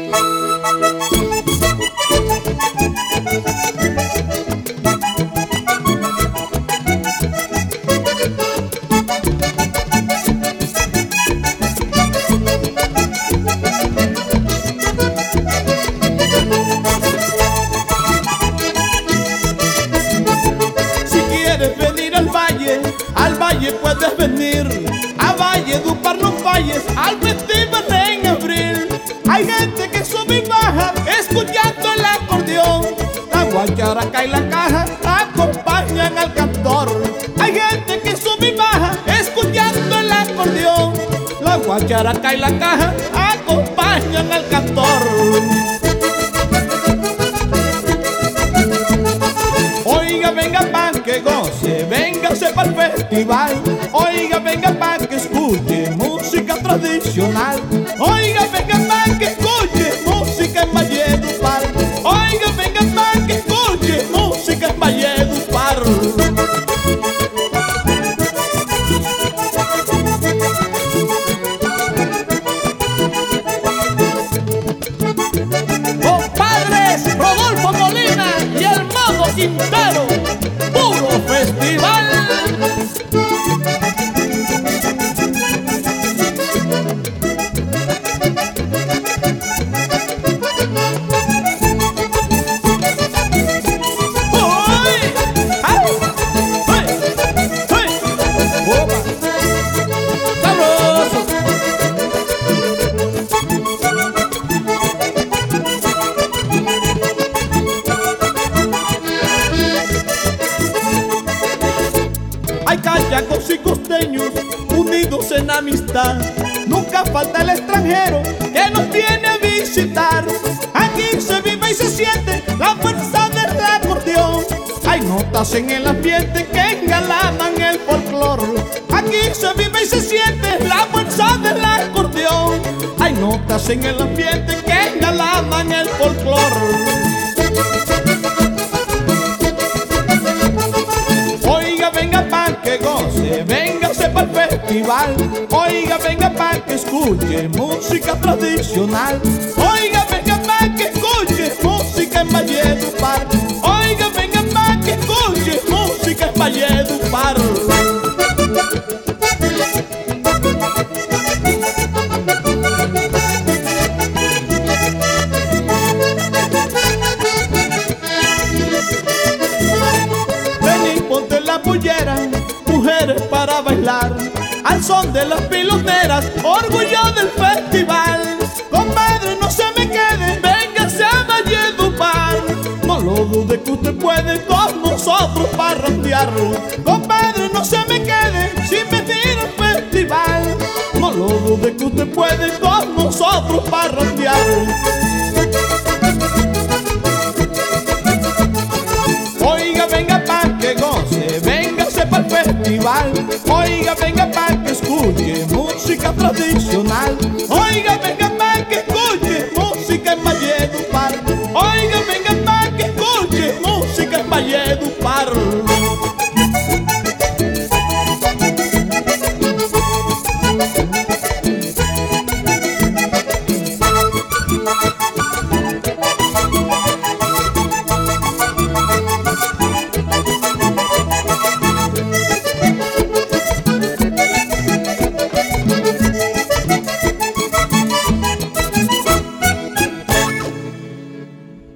Al valle puedes venir, a Valledupar no falles, al festival en abril. Hay gente que sube y baja, escuchando el acordeón. La guacharaca y la caja acompañan al cantor. Hay gente que sube y baja, escuchando el acordeón. La guacharaca y la caja acompañan al cantor. Oiga, venga pa' que goce, véngase pa'l festival. Oiga, venga pa' que escuche música tradicional. Oiga, venga pa' que escuche música en Valledupar. Oiga, venga pa' que escuche música en Valledupar. Compadres Rodolfo Molina y el Mago Quintero, puro festival. Hay cachacos y costeños unidos en amistad. Nunca falta el extranjero que nos viene a visitar. Aquí se vive y se siente la fuerza del acordeón. Hay notas en el ambiente que engalanan el folclor. Aquí se vive y se siente la fuerza del acordeón. Hay notas en el ambiente que engalanan el folclor. Oiga, venga pa' que goce, véngase pa'l festival. Oiga, venga pa' que escuche música tradicional. Oiga, venga pa' que escuche música en Valledupar. Oiga, venga pa' que escuche música en Valledupar. Ven y ponte la pollera, mujeres para bailar, al son de las piloneras, orgullo del festival. Compadre, no se me quede, véngase a Valledupar. No lo dude que usted puede con nosotros parrandear. Compadre, no se me quede sin venir al festival. No lo dude que usted puede con nosotros parrandear. Oiga, venga pa' que goce, véngase pa'l festival. Oiga, venga pa' que escuche música tradicional.